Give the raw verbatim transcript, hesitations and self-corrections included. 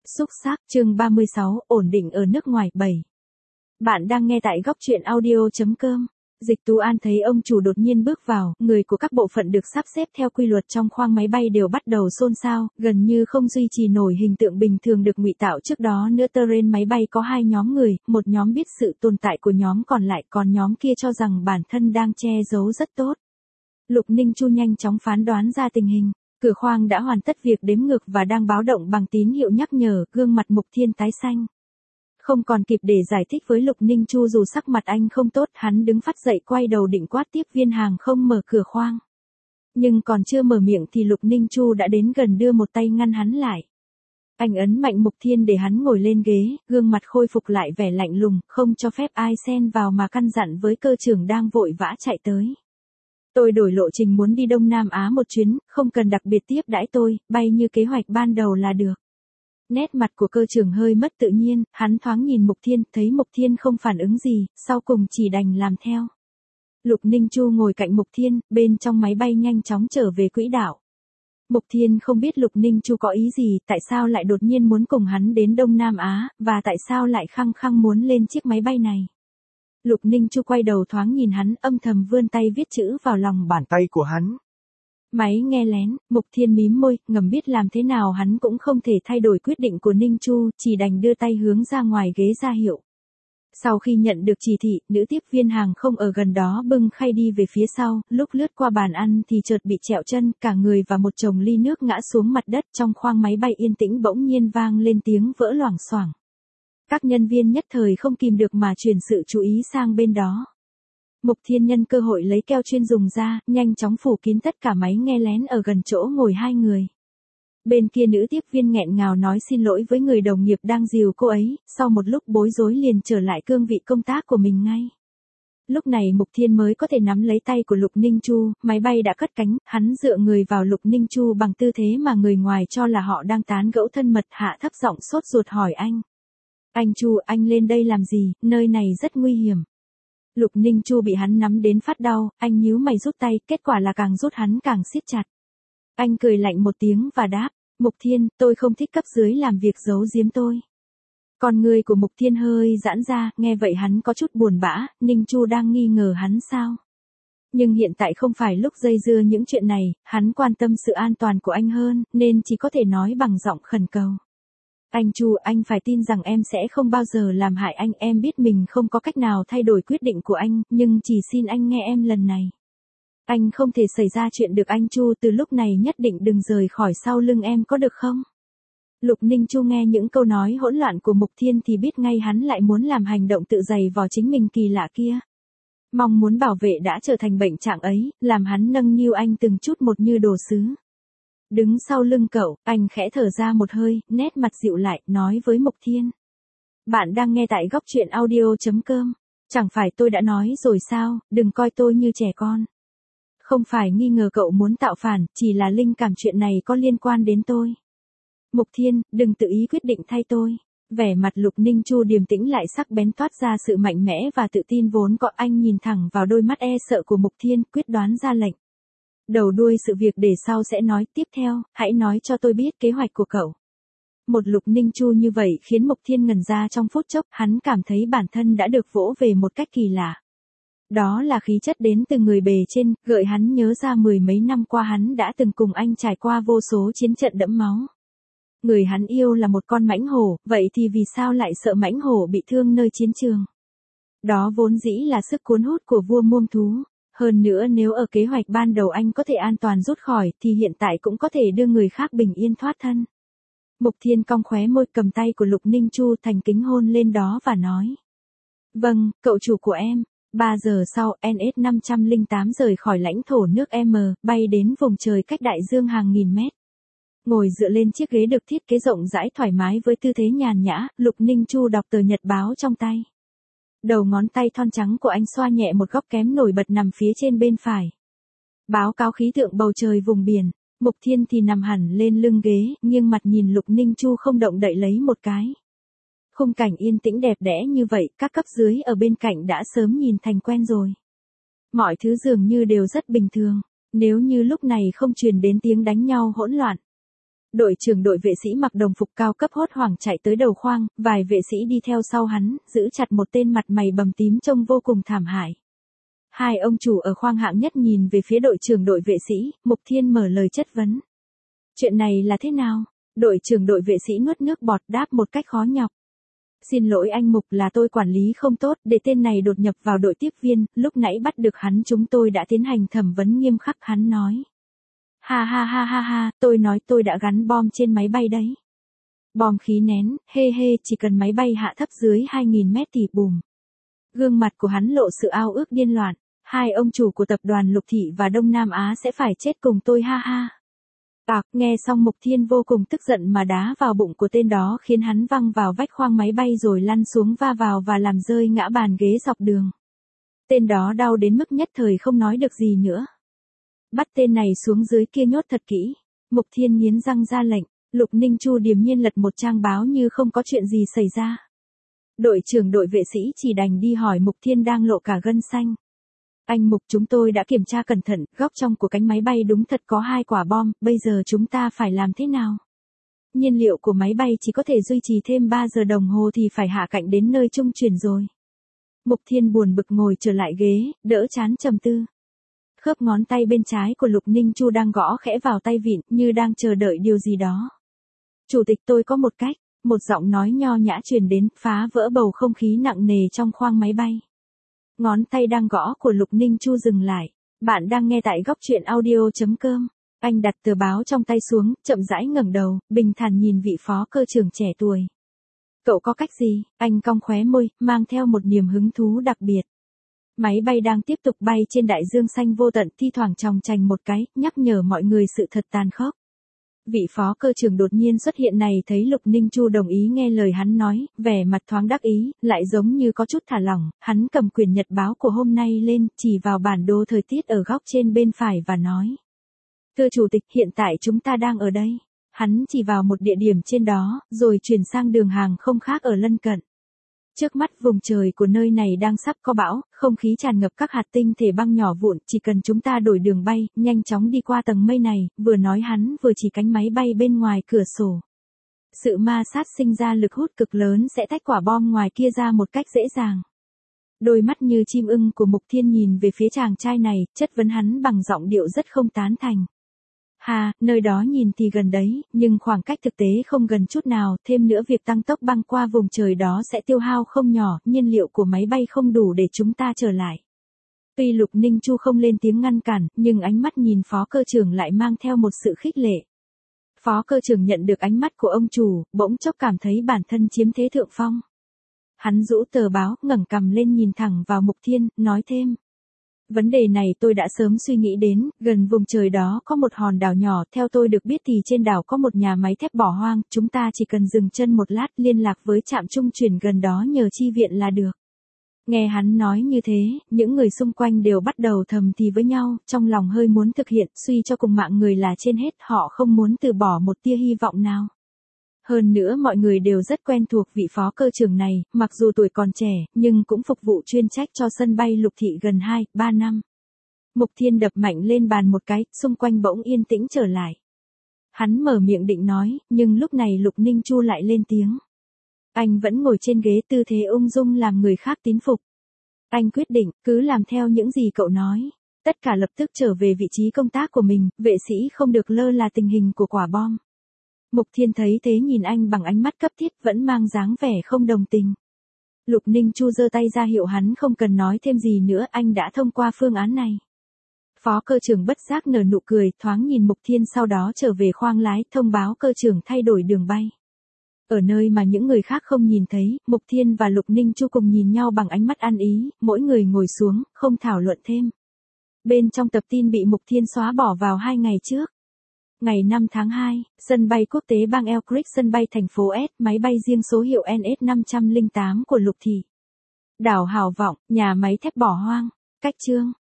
Xúc xác chương ba mươi sáu, ổn định ở nước ngoài bảy. Bạn đang nghe tại góc truyện audio.com. Dịch Tú An thấy ông chủ đột nhiên bước vào, người của các bộ phận được sắp xếp theo quy luật trong khoang máy bay đều bắt đầu xôn xao, gần như không duy trì nổi hình tượng bình thường được ngụy tạo trước đó nữa. Terrain máy bay có hai nhóm người, một nhóm biết sự tồn tại của nhóm còn lại, còn nhóm kia cho rằng bản thân đang che giấu rất tốt. Lục Ninh Chu nhanh chóng phán đoán ra tình hình. Cửa khoang đã hoàn tất việc đếm ngược và đang báo động bằng tín hiệu nhắc nhở, gương mặt Mục Thiên tái xanh. Không còn kịp để giải thích với Lục Ninh Chu dù sắc mặt anh không tốt, hắn đứng phắt dậy quay đầu định quát tiếp viên hàng không mở cửa khoang. Nhưng còn chưa mở miệng thì Lục Ninh Chu đã đến gần đưa một tay ngăn hắn lại. Anh ấn mạnh Mục Thiên để hắn ngồi lên ghế, gương mặt khôi phục lại vẻ lạnh lùng, không cho phép ai xen vào mà căn dặn với cơ trưởng đang vội vã chạy tới. Tôi đổi lộ trình muốn đi Đông Nam Á một chuyến, không cần đặc biệt tiếp đãi tôi, bay như kế hoạch ban đầu là được. Nét mặt của cơ trưởng hơi mất tự nhiên, hắn thoáng nhìn Mục Thiên, thấy Mục Thiên không phản ứng gì, sau cùng chỉ đành làm theo. Lục Ninh Chu ngồi cạnh Mục Thiên, bên trong máy bay nhanh chóng trở về quỹ đạo. Mục Thiên không biết Lục Ninh Chu có ý gì, tại sao lại đột nhiên muốn cùng hắn đến Đông Nam Á, và tại sao lại khăng khăng muốn lên chiếc máy bay này. Lục Ninh Chu quay đầu thoáng nhìn hắn, âm thầm vươn tay viết chữ vào lòng bàn tay của hắn. Máy nghe lén, Mục Thiên mím môi, ngầm biết làm thế nào hắn cũng không thể thay đổi quyết định của Ninh Chu, chỉ đành đưa tay hướng ra ngoài ghế ra hiệu. Sau khi nhận được chỉ thị, nữ tiếp viên hàng không ở gần đó bưng khay đi về phía sau, lúc lướt qua bàn ăn thì chợt bị trẹo chân, cả người và một chồng ly nước ngã xuống mặt đất. Trong khoang máy bay yên tĩnh bỗng nhiên vang lên tiếng vỡ loảng xoảng. Các nhân viên nhất thời không kìm được mà chuyển sự chú ý sang bên đó. Mục Thiên nhân cơ hội lấy keo chuyên dùng ra, nhanh chóng phủ kín tất cả máy nghe lén ở gần chỗ ngồi hai người. Bên kia nữ tiếp viên nghẹn ngào nói xin lỗi với người đồng nghiệp đang dìu cô ấy, sau một lúc bối rối liền trở lại cương vị công tác của mình ngay. Lúc này Mục Thiên mới có thể nắm lấy tay của Lục Ninh Chu, máy bay đã cất cánh, hắn dựa người vào Lục Ninh Chu bằng tư thế mà người ngoài cho là họ đang tán gẫu thân mật, hạ thấp giọng sốt ruột hỏi anh. Anh Chu, anh lên đây làm gì, nơi này rất nguy hiểm. Lục Ninh Chu bị hắn nắm đến phát đau, anh nhíu mày rút tay, kết quả là càng rút hắn càng siết chặt. Anh cười lạnh một tiếng và đáp, Mục Thiên, tôi không thích cấp dưới làm việc giấu giếm tôi. Con người của Mục Thiên hơi giãn ra, nghe vậy hắn có chút buồn bã, Ninh Chu đang nghi ngờ hắn sao? Nhưng hiện tại không phải lúc dây dưa những chuyện này, hắn quan tâm sự an toàn của anh hơn, nên chỉ có thể nói bằng giọng khẩn cầu. Anh Chu, anh phải tin rằng em sẽ không bao giờ làm hại anh, em biết mình không có cách nào thay đổi quyết định của anh, nhưng chỉ xin anh nghe em lần này. Anh không thể xảy ra chuyện được anh Chu, từ lúc này nhất định đừng rời khỏi sau lưng em có được không? Lục Ninh Chu nghe những câu nói hỗn loạn của Mục Thiên thì biết ngay hắn lại muốn làm hành động tự giày vò chính mình kỳ lạ kia. Mong muốn bảo vệ đã trở thành bệnh trạng ấy, làm hắn nâng niu anh từng chút một như đồ sứ. Đứng sau lưng cậu, anh khẽ thở ra một hơi, nét mặt dịu lại, nói với Mục Thiên. Bạn đang nghe tại góc truyện audio.com. Chẳng phải tôi đã nói rồi sao, đừng coi tôi như trẻ con. Không phải nghi ngờ cậu muốn tạo phản, chỉ là linh cảm chuyện này có liên quan đến tôi. Mục Thiên, đừng tự ý quyết định thay tôi. Vẻ mặt Lục Ninh Chu điềm tĩnh lại sắc bén toát ra sự mạnh mẽ và tự tin vốn có. Anh nhìn thẳng vào đôi mắt e sợ của Mục Thiên, quyết đoán ra lệnh. Đầu đuôi sự việc để sau sẽ nói, tiếp theo, hãy nói cho tôi biết kế hoạch của cậu. Một Lục Ninh Chu như vậy khiến Mục Thiên ngẩn ra trong phút chốc, hắn cảm thấy bản thân đã được vỗ về một cách kỳ lạ. Đó là khí chất đến từ người bề trên, gợi hắn nhớ ra mười mấy năm qua hắn đã từng cùng anh trải qua vô số chiến trận đẫm máu. Người hắn yêu là một con mãnh hổ, vậy thì vì sao lại sợ mãnh hổ bị thương nơi chiến trường? Đó vốn dĩ là sức cuốn hút của vua muông thú. Hơn nữa nếu ở kế hoạch ban đầu anh có thể an toàn rút khỏi thì hiện tại cũng có thể đưa người khác bình yên thoát thân. Mục Thiên cong khóe môi cầm tay của Lục Ninh Chu thành kính hôn lên đó và nói. Vâng, cậu chủ của em. ba giờ sau, en ét năm không tám rời khỏi lãnh thổ nước M, bay đến vùng trời cách đại dương hàng nghìn mét. Ngồi dựa lên chiếc ghế được thiết kế rộng rãi thoải mái với tư thế nhàn nhã, Lục Ninh Chu đọc tờ nhật báo trong tay. Đầu ngón tay thon trắng của anh xoa nhẹ một góc kém nổi bật nằm phía trên bên phải. Báo cáo khí tượng bầu trời vùng biển, Mục Thiên thì nằm hẳn lên lưng ghế, nghiêng mặt nhìn Lục Ninh Chu không động đậy lấy một cái. Khung cảnh yên tĩnh đẹp đẽ như vậy, các cấp dưới ở bên cạnh đã sớm nhìn thành quen rồi. Mọi thứ dường như đều rất bình thường, nếu như lúc này không truyền đến tiếng đánh nhau hỗn loạn. Đội trưởng đội vệ sĩ mặc đồng phục cao cấp hốt hoảng chạy tới đầu khoang, vài vệ sĩ đi theo sau hắn, giữ chặt một tên mặt mày bầm tím trông vô cùng thảm hại. Hai ông chủ ở khoang hạng nhất nhìn về phía đội trưởng đội vệ sĩ, Mục Thiên mở lời chất vấn. Chuyện này là thế nào? Đội trưởng đội vệ sĩ nuốt nước bọt đáp một cách khó nhọc. Xin lỗi anh Mục, là tôi quản lý không tốt, để tên này đột nhập vào đội tiếp viên, lúc nãy bắt được hắn chúng tôi đã tiến hành thẩm vấn nghiêm khắc, hắn nói. Ha ha ha ha ha, tôi nói tôi đã gắn bom trên máy bay đấy. Bom khí nén, hê hê, chỉ cần máy bay hạ thấp dưới hai nghìn mét thì bùm. Gương mặt của hắn lộ sự ao ước điên loạn, hai ông chủ của tập đoàn Lục Thị và Đông Nam Á sẽ phải chết cùng tôi ha ha. À, nghe xong Mục Thiên vô cùng tức giận mà đá vào bụng của tên đó khiến hắn văng vào vách khoang máy bay rồi lăn xuống va vào và làm rơi ngã bàn ghế dọc đường. Tên đó đau đến mức nhất thời không nói được gì nữa. Bắt tên này xuống dưới kia nhốt thật kỹ. Mục Thiên nghiến răng ra lệnh, Lục Ninh Chu điềm nhiên lật một trang báo như không có chuyện gì xảy ra. Đội trưởng đội vệ sĩ chỉ đành đi hỏi Mục Thiên đang lộ cả gân xanh. Anh Mục, chúng tôi đã kiểm tra cẩn thận, góc trong của cánh máy bay đúng thật có hai quả bom, bây giờ chúng ta phải làm thế nào? Nhiên liệu của máy bay chỉ có thể duy trì thêm ba giờ đồng hồ thì phải hạ cạnh đến nơi trung chuyển rồi. Mục Thiên buồn bực ngồi trở lại ghế, đỡ chán trầm tư. Khớp ngón tay bên trái của Lục Ninh Chu đang gõ khẽ vào tay vịn như đang chờ đợi điều gì đó. Chủ tịch, tôi có một cách, một giọng nói nho nhã truyền đến, phá vỡ bầu không khí nặng nề trong khoang máy bay. Ngón tay đang gõ của Lục Ninh Chu dừng lại. Bạn đang nghe tại góc truyện audio chấm com. Anh đặt tờ báo trong tay xuống, chậm rãi ngẩng đầu, bình thản nhìn vị phó cơ trưởng trẻ tuổi. Cậu có cách gì? Anh cong khóe môi, mang theo một niềm hứng thú đặc biệt. Máy bay đang tiếp tục bay trên đại dương xanh vô tận, thi thoảng chòng chành một cái, nhắc nhở mọi người sự thật tàn khốc. Vị phó cơ trưởng đột nhiên xuất hiện này thấy Lục Ninh Chu đồng ý nghe lời hắn nói, vẻ mặt thoáng đắc ý, lại giống như có chút thả lỏng, hắn cầm quyển nhật báo của hôm nay lên, chỉ vào bản đồ thời tiết ở góc trên bên phải và nói. Thưa chủ tịch, hiện tại chúng ta đang ở đây. Hắn chỉ vào một địa điểm trên đó, rồi chuyển sang đường hàng không khác ở lân cận. Trước mắt vùng trời của nơi này đang sắp có bão, không khí tràn ngập các hạt tinh thể băng nhỏ vụn, chỉ cần chúng ta đổi đường bay, nhanh chóng đi qua tầng mây này, vừa nói hắn vừa chỉ cánh máy bay bên ngoài cửa sổ. Sự ma sát sinh ra lực hút cực lớn sẽ tách quả bom ngoài kia ra một cách dễ dàng. Đôi mắt như chim ưng của Mục Thiên nhìn về phía chàng trai này, chất vấn hắn bằng giọng điệu rất không tán thành. Hà, nơi đó nhìn thì gần đấy, nhưng khoảng cách thực tế không gần chút nào, thêm nữa việc tăng tốc băng qua vùng trời đó sẽ tiêu hao không nhỏ, nhiên liệu của máy bay không đủ để chúng ta trở lại. Tuy Lục Ninh Chu không lên tiếng ngăn cản, nhưng ánh mắt nhìn phó cơ trưởng lại mang theo một sự khích lệ. Phó cơ trưởng nhận được ánh mắt của ông chủ, bỗng chốc cảm thấy bản thân chiếm thế thượng phong. Hắn rũ tờ báo, ngẩng cằm lên nhìn thẳng vào Mục Thiên, nói thêm. Vấn đề này tôi đã sớm suy nghĩ đến, gần vùng trời đó có một hòn đảo nhỏ, theo tôi được biết thì trên đảo có một nhà máy thép bỏ hoang, chúng ta chỉ cần dừng chân một lát liên lạc với trạm trung chuyển gần đó nhờ chi viện là được. Nghe hắn nói như thế, những người xung quanh đều bắt đầu thầm thì với nhau, trong lòng hơi muốn thực hiện, suy cho cùng mạng người là trên hết, họ không muốn từ bỏ một tia hy vọng nào. Hơn nữa mọi người đều rất quen thuộc vị phó cơ trưởng này, mặc dù tuổi còn trẻ, nhưng cũng phục vụ chuyên trách cho sân bay Lục Thị gần hai, ba năm. Mục Thiên đập mạnh lên bàn một cái, xung quanh bỗng yên tĩnh trở lại. Hắn mở miệng định nói, nhưng lúc này Lục Ninh Chu lại lên tiếng. Anh vẫn ngồi trên ghế tư thế ung dung làm người khác tín phục. Anh quyết định, cứ làm theo những gì cậu nói. Tất cả lập tức trở về vị trí công tác của mình, vệ sĩ không được lơ là tình hình của quả bom. Mục Thiên thấy thế nhìn anh bằng ánh mắt cấp thiết vẫn mang dáng vẻ không đồng tình. Lục Ninh Chu giơ tay ra hiệu hắn không cần nói thêm gì nữa, anh đã thông qua phương án này. Phó cơ trưởng bất giác nở nụ cười, thoáng nhìn Mục Thiên sau đó trở về khoang lái, thông báo cơ trưởng thay đổi đường bay. Ở nơi mà những người khác không nhìn thấy, Mục Thiên và Lục Ninh Chu cùng nhìn nhau bằng ánh mắt ăn ý, mỗi người ngồi xuống, không thảo luận thêm. Bên trong tập tin bị Mục Thiên xóa bỏ vào hai ngày trước. Ngày năm tháng hai, sân bay quốc tế bang El Creek, sân bay thành phố S, máy bay riêng số hiệu N S năm không tám của Lục Thị. Đảo Hào Vọng, nhà máy thép bỏ hoang. Cách chương